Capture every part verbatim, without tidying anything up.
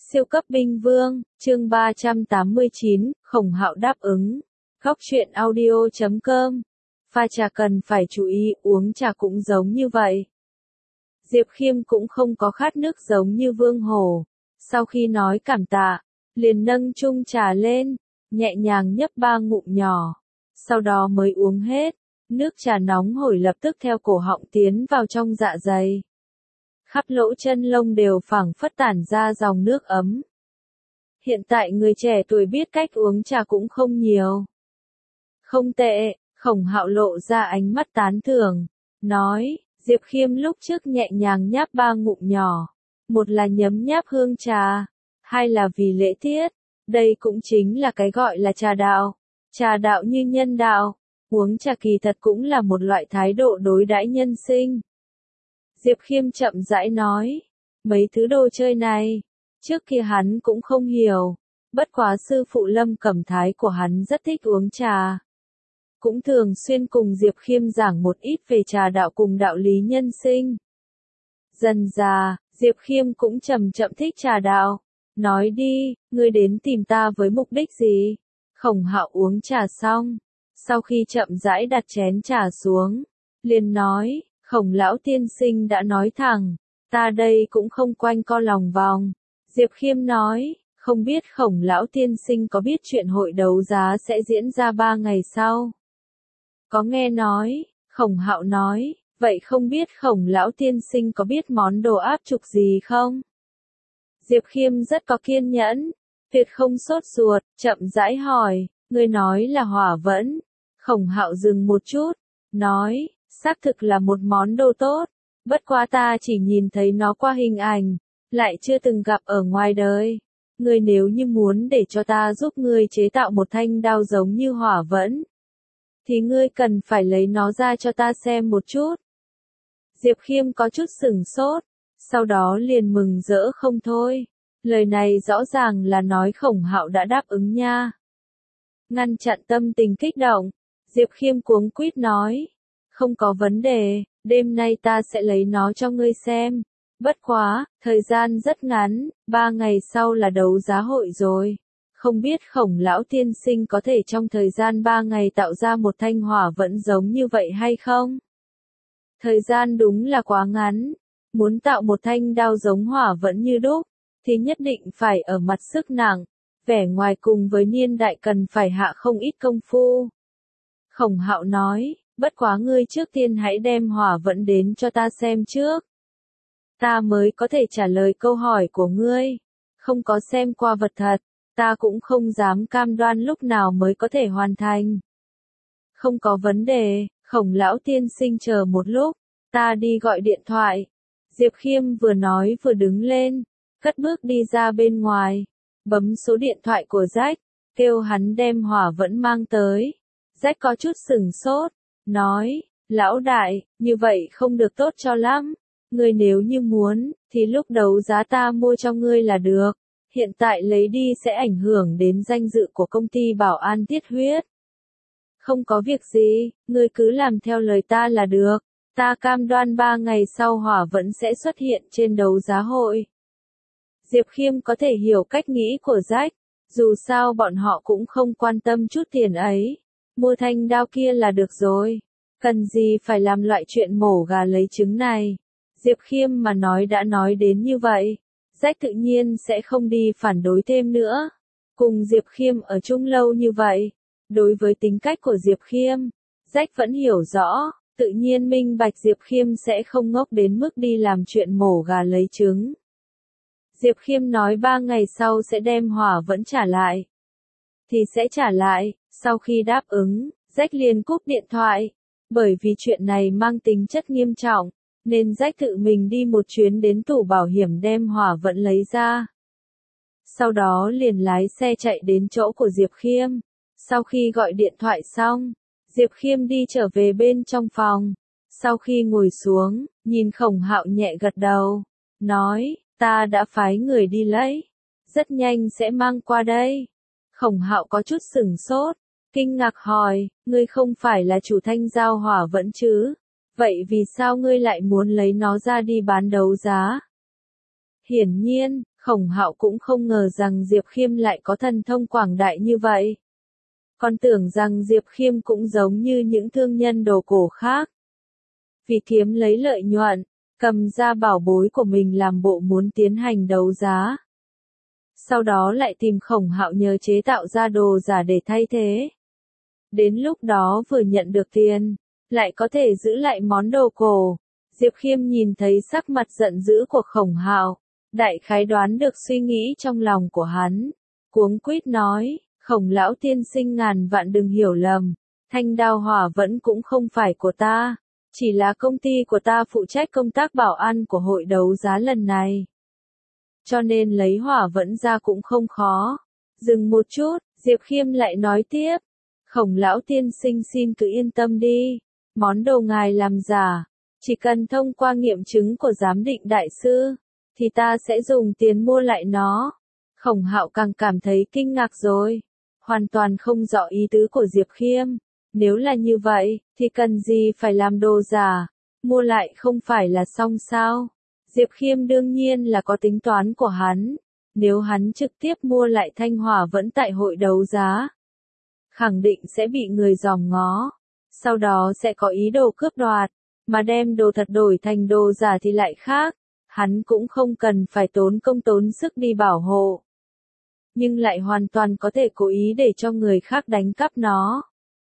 Siêu cấp binh vương, chương ba trăm tám mươi chín, Khổng Hạo đáp ứng. Góc truyện audio chấm com. Pha trà cần phải chú ý, uống trà cũng giống như vậy. Diệp Khiêm cũng không có khát nước giống như Vương Hổ. Sau khi nói cảm tạ, liền nâng chung trà lên, nhẹ nhàng nhấp ba ngụm nhỏ. Sau đó mới uống hết, nước trà nóng hổi lập tức theo cổ họng tiến vào trong dạ dày. Khắp lỗ chân lông đều phảng phất tản ra dòng nước ấm. Hiện tại người trẻ tuổi biết cách uống trà cũng không nhiều. Không tệ, Khổng Hạo lộ ra ánh mắt tán thưởng, nói, Diệp Khiêm lúc trước nhẹ nhàng nháp ba ngụm nhỏ. Một là nhấm nháp hương trà, hai là vì lễ tiết, đây cũng chính là cái gọi là trà đạo. Trà đạo như nhân đạo, uống trà kỳ thật cũng là một loại thái độ đối đãi nhân sinh. Diệp Khiêm chậm rãi nói, mấy thứ đồ chơi này, trước kia hắn cũng không hiểu, bất quá sư phụ Lâm Cẩm Thái của hắn rất thích uống trà. Cũng thường xuyên cùng Diệp Khiêm giảng một ít về trà đạo cùng đạo lý nhân sinh. Dần dà, Diệp Khiêm cũng chậm chậm thích trà đạo, nói đi, ngươi đến tìm ta với mục đích gì? Khổng Hạo uống trà xong, sau khi chậm rãi đặt chén trà xuống, liền nói, Khổng lão tiên sinh đã nói thẳng, ta đây cũng không quanh co lòng vòng. Diệp Khiêm nói, không biết Khổng lão tiên sinh có biết chuyện hội đấu giá sẽ diễn ra ba ngày sau? Có nghe nói, Khổng Hạo nói, vậy không biết Khổng lão tiên sinh có biết món đồ áp trục gì không? Diệp Khiêm rất có kiên nhẫn, tuyệt không sốt ruột, chậm rãi hỏi, ngươi nói là hỏa vẫn. Khổng Hạo dừng một chút, nói, xác thực là một món đồ tốt, bất quá ta chỉ nhìn thấy nó qua hình ảnh, lại chưa từng gặp ở ngoài đời. Ngươi nếu như muốn để cho ta giúp ngươi chế tạo một thanh đao giống như hỏa vẫn, thì ngươi cần phải lấy nó ra cho ta xem một chút. Diệp Khiêm có chút sửng sốt, sau đó liền mừng rỡ không thôi. Lời này rõ ràng là nói Khổng Hạo đã đáp ứng nha. Ngăn chặn tâm tình kích động, Diệp Khiêm cuống quýt nói, không có vấn đề, đêm nay ta sẽ lấy nó cho ngươi xem. Bất quá, thời gian rất ngắn, ba ngày sau là đấu giá hội rồi. Không biết Khổng lão tiên sinh có thể trong thời gian ba ngày tạo ra một thanh hỏa vẫn giống như vậy hay không? Thời gian đúng là quá ngắn. Muốn tạo một thanh đao giống hỏa vẫn như đúc, thì nhất định phải ở mặt sức nặng, vẻ ngoài cùng với niên đại cần phải hạ không ít công phu. Khổng Hạo nói, bất quá ngươi trước tiên hãy đem hỏa vẫn đến cho ta xem trước. Ta mới có thể trả lời câu hỏi của ngươi. Không có xem qua vật thật, ta cũng không dám cam đoan lúc nào mới có thể hoàn thành. Không có vấn đề, Khổng lão tiên sinh chờ một lúc, ta đi gọi điện thoại. Diệp Khiêm vừa nói vừa đứng lên, cất bước đi ra bên ngoài, bấm số điện thoại của Jack, kêu hắn đem hỏa vẫn mang tới. Jack có chút sửng sốt, nói, lão đại, như vậy không được tốt cho lắm. Ngươi nếu như muốn, thì lúc đấu giá ta mua cho ngươi là được. Hiện tại lấy đi sẽ ảnh hưởng đến danh dự của công ty bảo an tiết huyết. Không có việc gì, ngươi cứ làm theo lời ta là được. Ta cam đoan ba ngày sau hỏa vẫn sẽ xuất hiện trên đấu giá hội. Diệp Khiêm có thể hiểu cách nghĩ của Jack, dù sao bọn họ cũng không quan tâm chút tiền ấy. Mua thanh đao kia là được rồi. Cần gì phải làm loại chuyện mổ gà lấy trứng này. Diệp Khiêm mà nói đã nói đến như vậy, Jack tự nhiên sẽ không đi phản đối thêm nữa. Cùng Diệp Khiêm ở chung lâu như vậy, đối với tính cách của Diệp Khiêm, Jack vẫn hiểu rõ, tự nhiên minh bạch Diệp Khiêm sẽ không ngốc đến mức đi làm chuyện mổ gà lấy trứng. Diệp Khiêm nói ba ngày sau sẽ đem hỏa vẫn trả lại. Thì sẽ trả lại, sau khi đáp ứng, Jack liền cúp điện thoại. Bởi vì chuyện này mang tính chất nghiêm trọng, nên Jack tự mình đi một chuyến đến tủ bảo hiểm đem hỏa vẫn lấy ra. Sau đó liền lái xe chạy đến chỗ của Diệp Khiêm. Sau khi gọi điện thoại xong, Diệp Khiêm đi trở về bên trong phòng. Sau khi ngồi xuống, nhìn Khổng Hạo nhẹ gật đầu, nói, ta đã phái người đi lấy, rất nhanh sẽ mang qua đây. Khổng Hạo có chút sửng sốt, kinh ngạc hỏi, ngươi không phải là chủ thanh giao hỏa vẫn chứ? Vậy vì sao ngươi lại muốn lấy nó ra đi bán đấu giá? Hiển nhiên, Khổng Hạo cũng không ngờ rằng Diệp Khiêm lại có thần thông quảng đại như vậy. Còn tưởng rằng Diệp Khiêm cũng giống như những thương nhân đồ cổ khác. Vì kiếm lấy lợi nhuận, cầm ra bảo bối của mình làm bộ muốn tiến hành đấu giá. Sau đó lại tìm Khổng Hạo nhờ chế tạo ra đồ giả để thay thế. Đến lúc đó vừa nhận được tiền, lại có thể giữ lại món đồ cổ. Diệp Khiêm nhìn thấy sắc mặt giận dữ của Khổng Hạo, đại khái đoán được suy nghĩ trong lòng của hắn. Cuống quýt nói, Khổng lão tiên sinh ngàn vạn đừng hiểu lầm, thanh đao hỏa vẫn cũng không phải của ta, chỉ là công ty của ta phụ trách công tác bảo an của hội đấu giá lần này. Cho nên lấy hỏa vẫn ra cũng không khó. Dừng một chút, Diệp Khiêm lại nói tiếp, Khổng lão tiên sinh xin cứ yên tâm đi, món đồ ngài làm giả, chỉ cần thông qua nghiệm chứng của giám định đại sư, thì ta sẽ dùng tiền mua lại nó. Khổng Hạo càng cảm thấy kinh ngạc rồi, hoàn toàn không rõ ý tứ của Diệp Khiêm. Nếu là như vậy, thì cần gì phải làm đồ giả, mua lại không phải là xong sao? Diệp Khiêm đương nhiên là có tính toán của hắn, nếu hắn trực tiếp mua lại thanh hỏa vẫn tại hội đấu giá, khẳng định sẽ bị người dòm ngó, sau đó sẽ có ý đồ cướp đoạt, mà đem đồ thật đổi thành đồ giả thì lại khác, hắn cũng không cần phải tốn công tốn sức đi bảo hộ. Nhưng lại hoàn toàn có thể cố ý để cho người khác đánh cắp nó.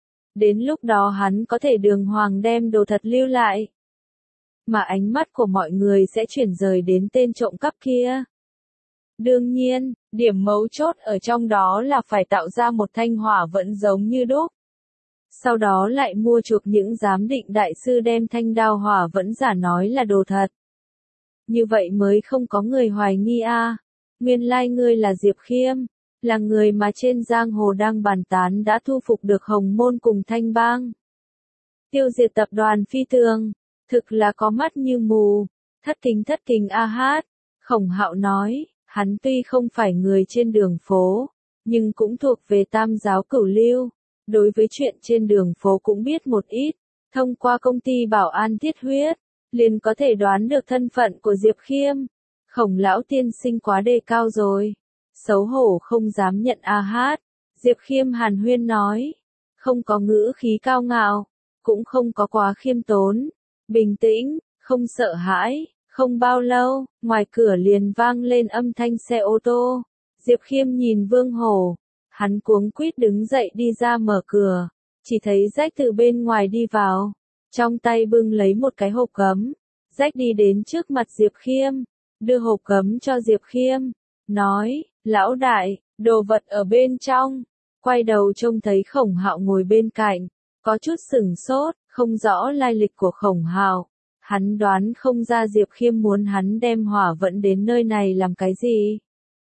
Đến lúc đó hắn có thể đường hoàng đem đồ thật lưu lại. Mà ánh mắt của mọi người sẽ chuyển rời đến tên trộm cắp kia. Đương nhiên, điểm mấu chốt ở trong đó là phải tạo ra một thanh hỏa vẫn giống như đúc. Sau đó lại mua chuộc những giám định đại sư đem thanh đao hỏa vẫn giả nói là đồ thật. Như vậy mới không có người hoài nghi a. À. Nguyên lai ngươi là Diệp Khiêm, là người mà trên giang hồ đang bàn tán đã thu phục được Hồng Môn cùng Thanh Bang. Tiêu diệt tập đoàn Phi Tường, thực là có mắt như mù, thất kính thất kính a hát. Khổng Hạo nói, hắn tuy không phải người trên đường phố, nhưng cũng thuộc về tam giáo cửu lưu, đối với chuyện trên đường phố cũng biết một ít, thông qua công ty bảo an Thiết Huyết, liền có thể đoán được thân phận của Diệp Khiêm. Khổng lão tiên sinh quá đề cao rồi, xấu hổ không dám nhận a hát. Diệp Khiêm hàn huyên nói, không có ngữ khí cao ngạo, cũng không có quá khiêm tốn, bình tĩnh, không sợ hãi. Không bao lâu, ngoài cửa liền vang lên âm thanh xe ô tô. Diệp Khiêm nhìn Vương Hổ, hắn cuống quýt đứng dậy đi ra mở cửa, chỉ thấy Rách từ bên ngoài đi vào, trong tay bưng lấy một cái hộp gấm. Rách đi đến trước mặt Diệp Khiêm, đưa hộp gấm cho Diệp Khiêm, nói, lão đại, đồ vật ở bên trong. Quay đầu trông thấy Khổng Hạo ngồi bên cạnh, có chút sửng sốt, không rõ lai lịch của Khổng Hạo. Hắn đoán không ra Diệp Khiêm muốn hắn đem hỏa vẫn đến nơi này làm cái gì.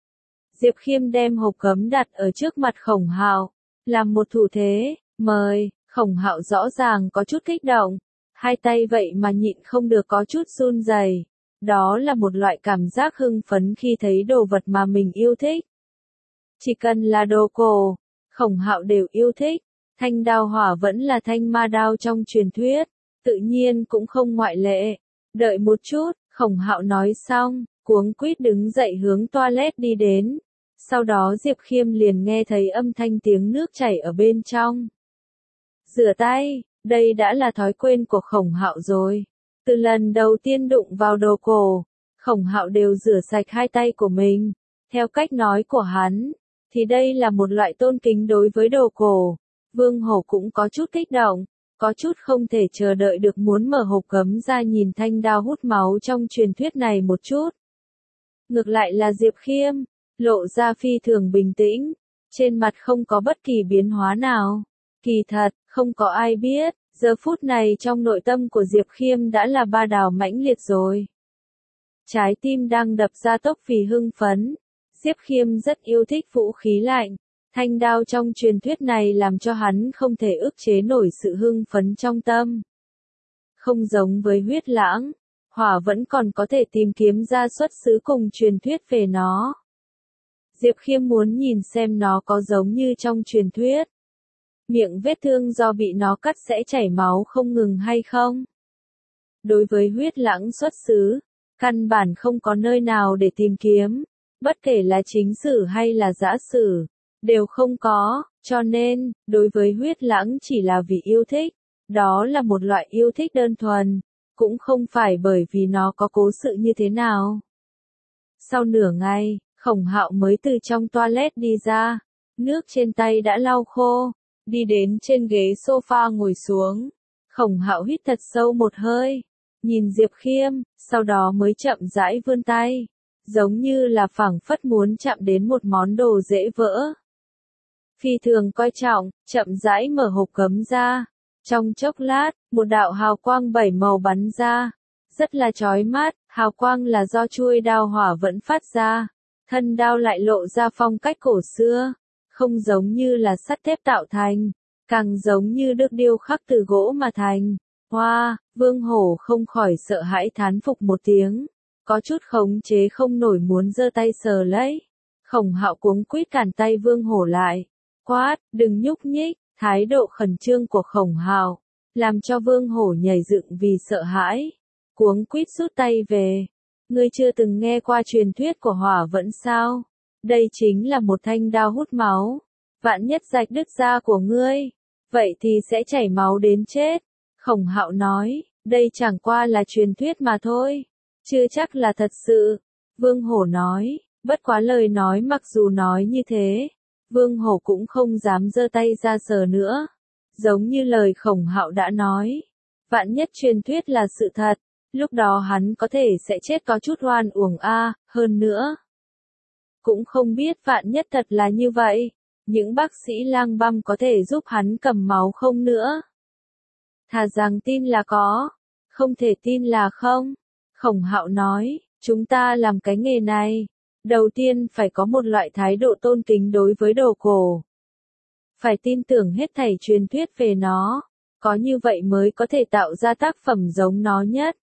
Diệp Khiêm đem hộp gấm đặt ở trước mặt Khổng Hạo, làm một thủ thế, mời. Khổng Hạo rõ ràng có chút kích động, hai tay vậy mà nhịn không được có chút run rẩy. Đó là một loại cảm giác hưng phấn khi thấy đồ vật mà mình yêu thích. Chỉ cần là đồ cổ, Khổng Hạo đều yêu thích. Thanh đao hỏa vẫn là thanh ma đao trong truyền thuyết, tự nhiên cũng không ngoại lệ. Đợi một chút, Khổng Hạo nói xong, cuống quýt đứng dậy hướng toilet đi đến. Sau đó Diệp Khiêm liền nghe thấy âm thanh tiếng nước chảy ở bên trong. Rửa tay, đây đã là thói quen của Khổng Hạo rồi. Từ lần đầu tiên đụng vào đồ cổ, Khổng Hạo đều rửa sạch hai tay của mình. Theo cách nói của hắn, thì đây là một loại tôn kính đối với đồ cổ. Vương Hổ cũng có chút kích động, có chút không thể chờ đợi được muốn mở hộp gấm ra nhìn thanh đao hút máu trong truyền thuyết này một chút. Ngược lại là Diệp Khiêm, lộ ra phi thường bình tĩnh, trên mặt không có bất kỳ biến hóa nào. Kỳ thật, không có ai biết, giờ phút này trong nội tâm của Diệp Khiêm đã là ba đào mãnh liệt rồi. Trái tim đang đập ra tốc vì hưng phấn. Diệp Khiêm rất yêu thích vũ khí lạnh. Thanh đao trong truyền thuyết này làm cho hắn không thể ức chế nổi sự hưng phấn trong tâm. Không giống với huyết lãng, hỏa vẫn còn có thể tìm kiếm ra xuất xứ cùng truyền thuyết về nó. Diệp Khiêm muốn nhìn xem nó có giống như trong truyền thuyết. Miệng vết thương do bị nó cắt sẽ chảy máu không ngừng hay không? Đối với huyết lãng xuất xứ, căn bản không có nơi nào để tìm kiếm. bất kể là chính sử hay là dã sử, đều không có, cho nên, đối với huyết lãng chỉ là vì yêu thích, đó là một loại yêu thích đơn thuần, cũng không phải bởi vì nó có cố sự như thế nào. Sau nửa ngày, Khổng Hạo mới từ trong toilet đi ra, nước trên tay đã lau khô, đi đến trên ghế sofa ngồi xuống. Khổng Hạo hít thật sâu một hơi, nhìn Diệp Khiêm, sau đó mới chậm rãi vươn tay, giống như là phảng phất muốn chạm đến một món đồ dễ vỡ. Phi thường coi trọng, chậm rãi mở hộp gấm ra. Trong chốc lát, một đạo hào quang bảy màu bắn ra, rất là chói mắt, hào quang là do chuôi đao hỏa vẫn phát ra, thân đao lại lộ ra phong cách cổ xưa, không giống như là sắt thép tạo thành, càng giống như được điêu khắc từ gỗ mà thành. Hoa, wow, Vương Hổ không khỏi sợ hãi thán phục một tiếng, có chút khống chế không nổi muốn giơ tay sờ lấy. Khổng Hạo cuống quýt cản tay Vương Hổ lại, quát, đừng nhúc nhích. Thái độ khẩn trương của Khổng Hạo làm cho Vương Hổ nhảy dựng vì sợ hãi, cuống quýt rút tay về. Ngươi chưa từng nghe qua truyền thuyết của hỏa vẫn sao? Đây chính là một thanh đao hút máu, vạn nhất rạch đứt da của ngươi, vậy thì sẽ chảy máu đến chết. Khổng Hạo nói, đây chẳng qua là truyền thuyết mà thôi, chưa chắc là thật sự. Vương Hổ nói, bất quá lời nói mặc dù nói như thế, Vương Hổ cũng không dám giơ tay ra sờ nữa. Giống như lời Khổng Hạo đã nói, vạn nhất truyền thuyết là sự thật, lúc đó hắn có thể sẽ chết có chút oan uổng a, hơn nữa. Cũng không biết vạn nhất thật là như vậy, những bác sĩ lang băm có thể giúp hắn cầm máu không nữa. Thà rằng tin là có, không thể tin là không. Khổng Hạo nói, chúng ta làm cái nghề này, đầu tiên phải có một loại thái độ tôn kính đối với đồ cổ. Phải tin tưởng hết thảy truyền thuyết về nó, có như vậy mới có thể tạo ra tác phẩm giống nó nhất.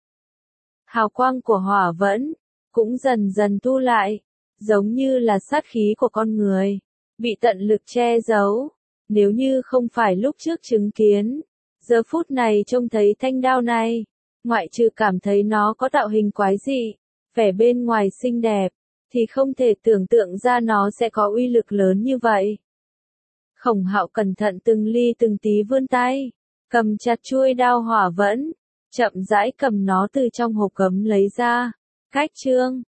Hào quang của hỏa vẫn cũng dần dần thu lại, giống như là sát khí của con người, bị tận lực che giấu. Nếu như không phải lúc trước chứng kiến, giờ phút này trông thấy thanh đao này, ngoại trừ cảm thấy nó có tạo hình quái dị, vẻ bên ngoài xinh đẹp, thì không thể tưởng tượng ra nó sẽ có uy lực lớn như vậy. Khổng Hạo cẩn thận từng ly từng tí vươn tay, cầm chặt chuôi đao hỏa vẫn, chậm rãi cầm nó từ trong hộp gấm lấy ra. Cách chương